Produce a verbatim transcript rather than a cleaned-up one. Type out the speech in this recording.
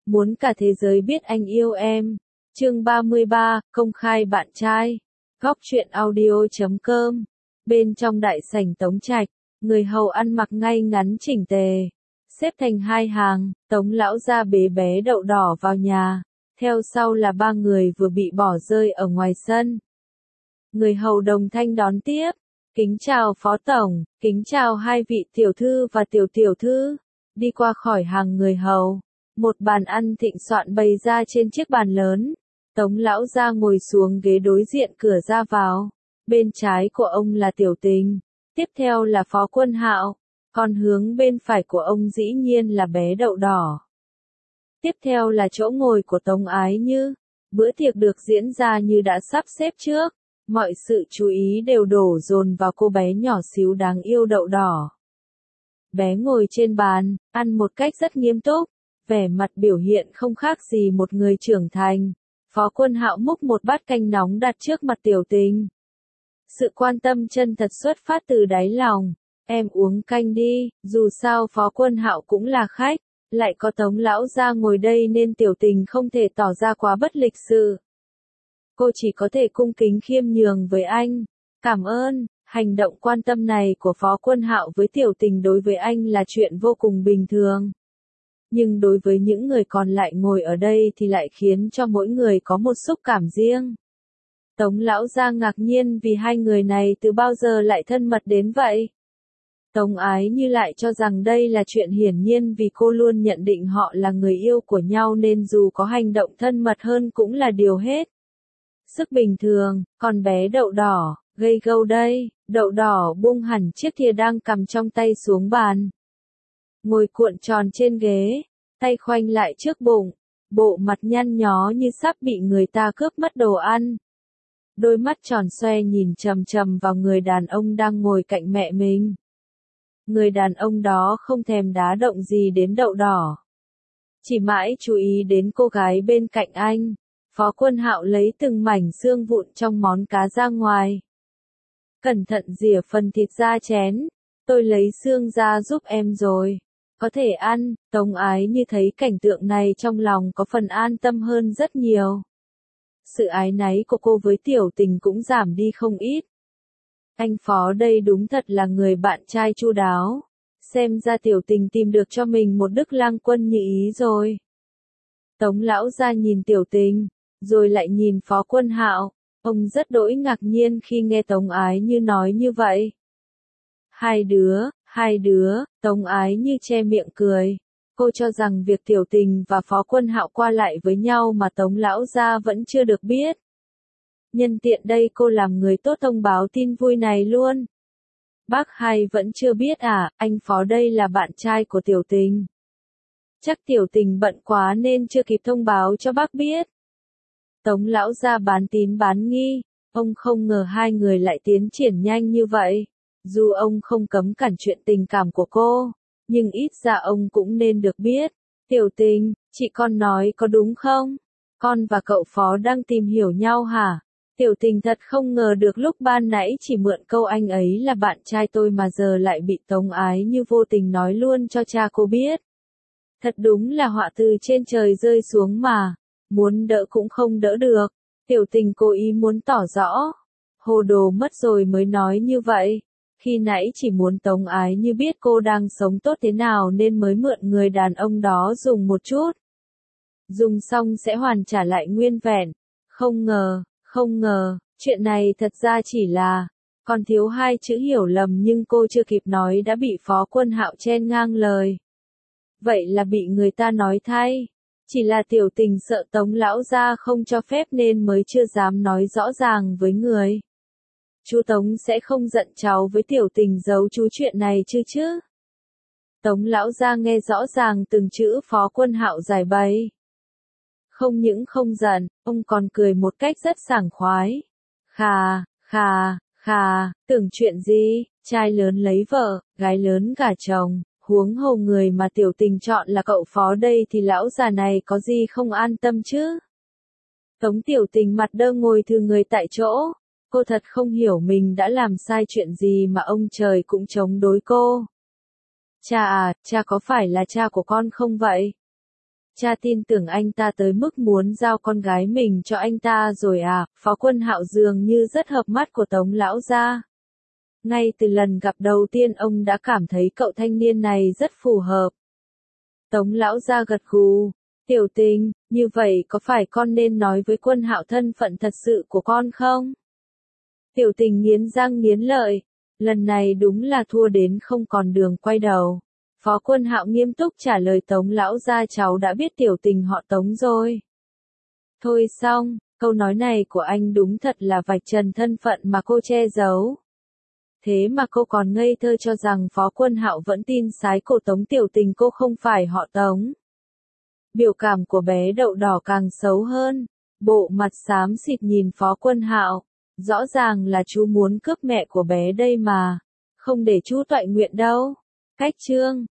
Muốn cả thế giới biết anh yêu em. Chương ba mươi ba, công khai bạn trai. Góc truyện audio chấm com. Bên trong đại sảnh Tống Trạch, người hầu ăn mặc ngay ngắn chỉnh tề, xếp thành hai hàng. Tống lão gia bế bé đậu đỏ vào nhà, theo sau là ba người vừa bị bỏ rơi ở ngoài sân. Người hầu đồng thanh đón tiếp, kính chào phó tổng, kính chào hai vị tiểu thư và tiểu tiểu thư. Đi qua khỏi hàng người hầu, một bàn ăn thịnh soạn bày ra trên chiếc bàn lớn. Tống lão gia ngồi xuống ghế đối diện cửa ra vào. Bên trái của ông là Tiểu Tình, tiếp theo là Phó Quân Hạo, còn hướng bên phải của ông dĩ nhiên là bé đậu đỏ. Tiếp theo là chỗ ngồi của Tống Ái Như. Bữa tiệc được diễn ra như đã sắp xếp trước, mọi sự chú ý đều đổ dồn vào cô bé nhỏ xíu đáng yêu đậu đỏ. Bé ngồi trên bàn, ăn một cách rất nghiêm túc, vẻ mặt biểu hiện không khác gì một người trưởng thành. Phó Quân Hạo múc một bát canh nóng đặt trước mặt Tiểu Tình. Sự quan tâm chân thật xuất phát từ đáy lòng. Em uống canh đi, dù sao Phó Quân Hạo cũng là khách, lại có Tống lão gia ngồi đây nên Tiểu Tình không thể tỏ ra quá bất lịch sự. Cô chỉ có thể cung kính khiêm nhường với anh. Cảm ơn. Hành động quan tâm này của Phó Quân Hạo với Tiểu Tình đối với anh là chuyện vô cùng bình thường. Nhưng đối với những người còn lại ngồi ở đây thì lại khiến cho mỗi người có một xúc cảm riêng. Tống lão gia ngạc nhiên vì hai người này từ bao giờ lại thân mật đến vậy. Tống Ái Như lại cho rằng đây là chuyện hiển nhiên vì cô luôn nhận định họ là người yêu của nhau nên dù có hành động thân mật hơn cũng là điều hết sức bình thường. Còn bé đậu đỏ, gây gâu đây. Đậu đỏ buông hẳn chiếc thìa đang cầm trong tay xuống bàn, ngồi cuộn tròn trên ghế, tay khoanh lại trước bụng, bộ mặt nhăn nhó như sắp bị người ta cướp mất đồ ăn. Đôi mắt tròn xoe nhìn chằm chằm vào người đàn ông đang ngồi cạnh mẹ mình. Người đàn ông đó không thèm đá động gì đến đậu đỏ, chỉ mãi chú ý đến cô gái bên cạnh anh. Phó Quân Hạo lấy từng mảnh xương vụn trong món cá ra ngoài, cẩn thận rỉa phần thịt ra chén. Tôi lấy xương ra giúp em rồi, có thể ăn. Tống Ái Như thấy cảnh tượng này trong lòng có phần an tâm hơn rất nhiều. Sự áy náy của cô với Tiểu Tình cũng giảm đi không ít. Anh Phó đây đúng thật là người bạn trai chu đáo. Xem ra Tiểu Tình tìm được cho mình một đức lang quân như ý rồi. Tống lão gia nhìn Tiểu Tình, rồi lại nhìn Phó Quân Hạo. Ông rất đỗi ngạc nhiên khi nghe Tống Ái Như nói như vậy. Hai đứa, hai đứa, Tống Ái Như che miệng cười. Cô cho rằng việc Tiểu Tình và Phó Quân Hạo qua lại với nhau mà Tống lão gia vẫn chưa được biết. Nhân tiện đây cô làm người tốt thông báo tin vui này luôn. Bác hai vẫn chưa biết à, anh Phó đây là bạn trai của Tiểu Tình. Chắc Tiểu Tình bận quá nên chưa kịp thông báo cho bác biết. Tống lão gia bán tín bán nghi, ông không ngờ hai người lại tiến triển nhanh như vậy. Dù ông không cấm cản chuyện tình cảm của cô, nhưng ít ra ông cũng nên được biết. Tiểu Tình, chị con nói có đúng không? Con và cậu Phó đang tìm hiểu nhau hả? Tiểu Tình thật không ngờ được lúc ban nãy chỉ mượn câu anh ấy là bạn trai tôi mà giờ lại bị Tống Ái Như vô tình nói luôn cho cha cô biết. Thật đúng là họa từ trên trời rơi xuống mà, muốn đỡ cũng không đỡ được. Tiểu Tình cố ý muốn tỏ rõ, hồ đồ mất rồi mới nói như vậy. Khi nãy chỉ muốn Tống Ái Như biết cô đang sống tốt thế nào nên mới mượn người đàn ông đó dùng một chút. Dùng xong sẽ hoàn trả lại nguyên vẹn. Không ngờ, không ngờ, chuyện này thật ra chỉ là, còn thiếu hai chữ hiểu lầm nhưng cô chưa kịp nói đã bị Phó Quân Hạo chen ngang lời. Vậy là bị người ta nói thay. Chỉ là Tiểu Tình sợ Tống lão gia không cho phép nên mới chưa dám nói rõ ràng với người. Chú Tống sẽ không giận cháu với Tiểu Tình giấu chú chuyện này chứ chứ? Tống lão gia nghe rõ ràng từng chữ Phó Quân Hạo giải bày. Không những không giận, ông còn cười một cách rất sảng khoái. Khà, khà, khà, tưởng chuyện gì, trai lớn lấy vợ, gái lớn gả chồng, huống hồ người mà Tiểu Tình chọn là cậu Phó đây thì lão già này có gì không an tâm chứ? Tống Tiểu Tình mặt đơ ngồi thừ người tại chỗ. Cô thật không hiểu mình đã làm sai chuyện gì mà ông trời cũng chống đối cô. Cha à, cha có phải là cha của con không vậy? Cha tin tưởng anh ta tới mức muốn giao con gái mình cho anh ta rồi à, Phó Quân Hạo dường như rất hợp mắt của Tống lão gia. Ngay từ lần gặp đầu tiên ông đã cảm thấy cậu thanh niên này rất phù hợp. Tống lão gia gật gù, Tiểu Tình, như vậy có phải con nên nói với Quân Hạo thân phận thật sự của con không? Tiểu Tình nghiến răng nghiến lợi, lần này đúng là thua đến không còn đường quay đầu. Phó Quân Hạo nghiêm túc trả lời Tống lão gia, cháu đã biết Tiểu Tình họ Tống rồi. Thôi xong, câu nói này của anh đúng thật là vạch trần thân phận mà cô che giấu. Thế mà cô còn ngây thơ cho rằng Phó Quân Hạo vẫn tin sái cổ Tống Tiểu Tình cô không phải họ Tống. Biểu cảm của bé đậu đỏ càng xấu hơn, bộ mặt xám xịt nhìn Phó Quân Hạo, rõ ràng là chú muốn cướp mẹ của bé đây mà, không để chú toại nguyện đâu. Cách chương